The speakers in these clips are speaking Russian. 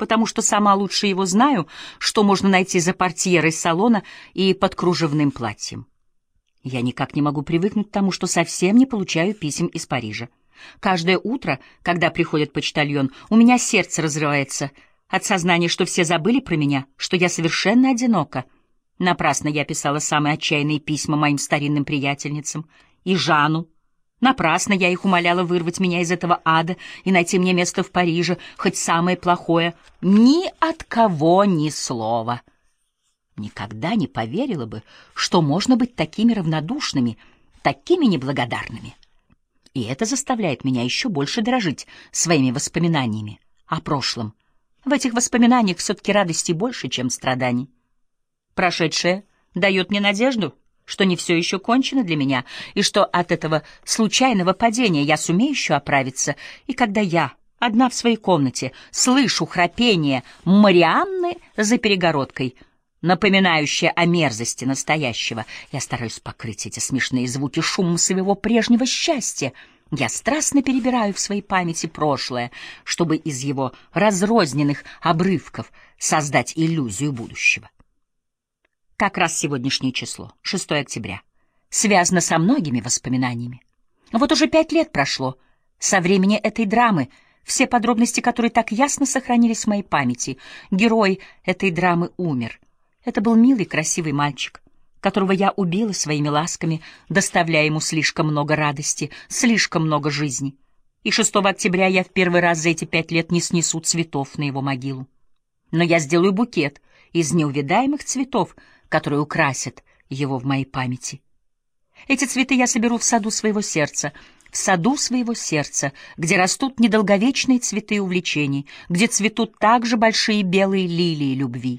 потому что сама лучше его знаю, что можно найти за портьерой салона и под кружевным платьем. Я никак не могу привыкнуть к тому, что совсем не получаю писем из Парижа. Каждое утро, когда приходит почтальон, у меня сердце разрывается от сознания, что все забыли про меня, что я совершенно одинока. Напрасно я писала самые отчаянные письма моим старинным приятельницам и Жану. Напрасно я их умоляла вырвать меня из этого ада и найти мне место в Париже, хоть самое плохое. Ни от кого ни слова. Никогда не поверила бы, что можно быть такими равнодушными, такими неблагодарными. И это заставляет меня еще больше дрожить своими воспоминаниями о прошлом. В этих воспоминаниях все-таки радости больше, чем страданий. Прошедшее дает мне надежду, что не все еще кончено для меня, и что от этого случайного падения я сумею еще оправиться. И когда я, одна в своей комнате, слышу храпение Марианны за перегородкой, напоминающее о мерзости настоящего, я стараюсь покрыть эти смешные звуки шумом своего прежнего счастья. Я страстно перебираю в своей памяти прошлое, чтобы из его разрозненных обрывков создать иллюзию будущего. Как раз сегодняшнее число, 6 октября, связано со многими воспоминаниями. Вот уже 5 лет прошло со времени этой драмы, все подробности которой так ясно сохранились в моей памяти. Герой этой драмы умер. Это был милый, красивый мальчик, которого я убила своими ласками, доставляя ему слишком много радости, слишком много жизни. И 6 октября я в первый раз за эти 5 лет не снесу цветов на его могилу. Но я сделаю букет из неувядаемых цветов, которые украсят его в моей памяти. Эти цветы я соберу в саду своего сердца, где растут недолговечные цветы увлечений, где цветут также большие белые лилии любви.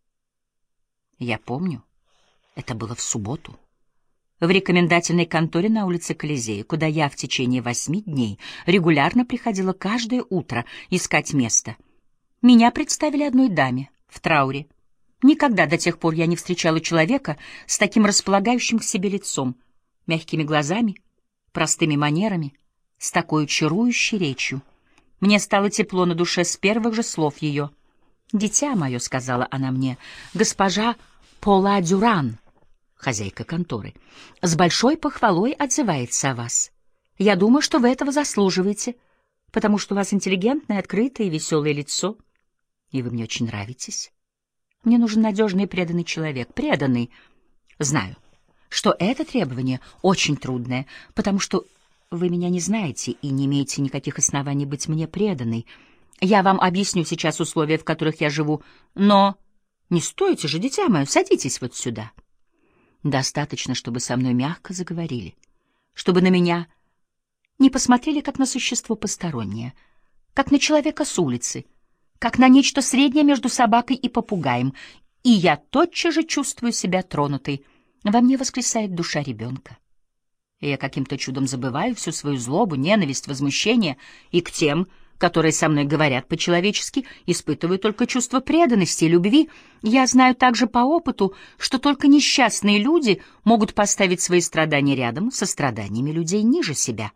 Я помню, это было в субботу, в рекомендательной конторе на улице Колизея, куда я в течение 8 дней регулярно приходила каждое утро искать место. Меня представили одной даме в трауре. Никогда до тех пор я не встречала человека с таким располагающим к себе лицом, мягкими глазами, простыми манерами, с такой чарующей речью. Мне стало тепло на душе с первых же слов ее. «Дитя мое», — сказала она мне, — «госпожа Пола Дюран, хозяйка конторы, с большой похвалой отзывается о вас. Я думаю, что вы этого заслуживаете, потому что у вас интеллигентное, открытое и веселое лицо, и вы мне очень нравитесь. Мне нужен надежный и преданный человек. Преданный. Знаю, что это требование очень трудное, потому что вы меня не знаете и не имеете никаких оснований быть мне преданной. Я вам объясню сейчас условия, в которых я живу, но не стойте же, дитя мое, садитесь вот сюда. Достаточно, чтобы со мной мягко заговорили, чтобы на меня не посмотрели как на существо постороннее, как на человека с улицы, как на нечто среднее между собакой и попугаем, и я тотчас же чувствую себя тронутой. Во мне воскресает душа ребенка. И я каким-то чудом забываю всю свою злобу, ненависть, возмущение, и к тем, которые со мной говорят по-человечески, испытываю только чувство преданности и любви. Я знаю также по опыту, что только несчастные люди могут поставить свои страдания рядом со страданиями людей ниже себя.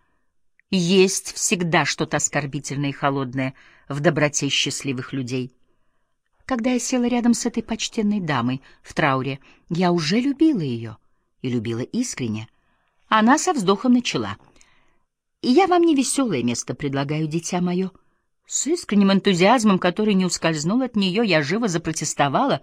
Есть всегда что-то оскорбительное и холодное в доброте счастливых людей. Когда я села рядом с этой почтенной дамой в трауре, я уже любила ее, и любила искренне. Она со вздохом начала. «И я вам не веселое место предлагаю, дитя мое». С искренним энтузиазмом, который не ускользнул от нее, я живо запротестовала,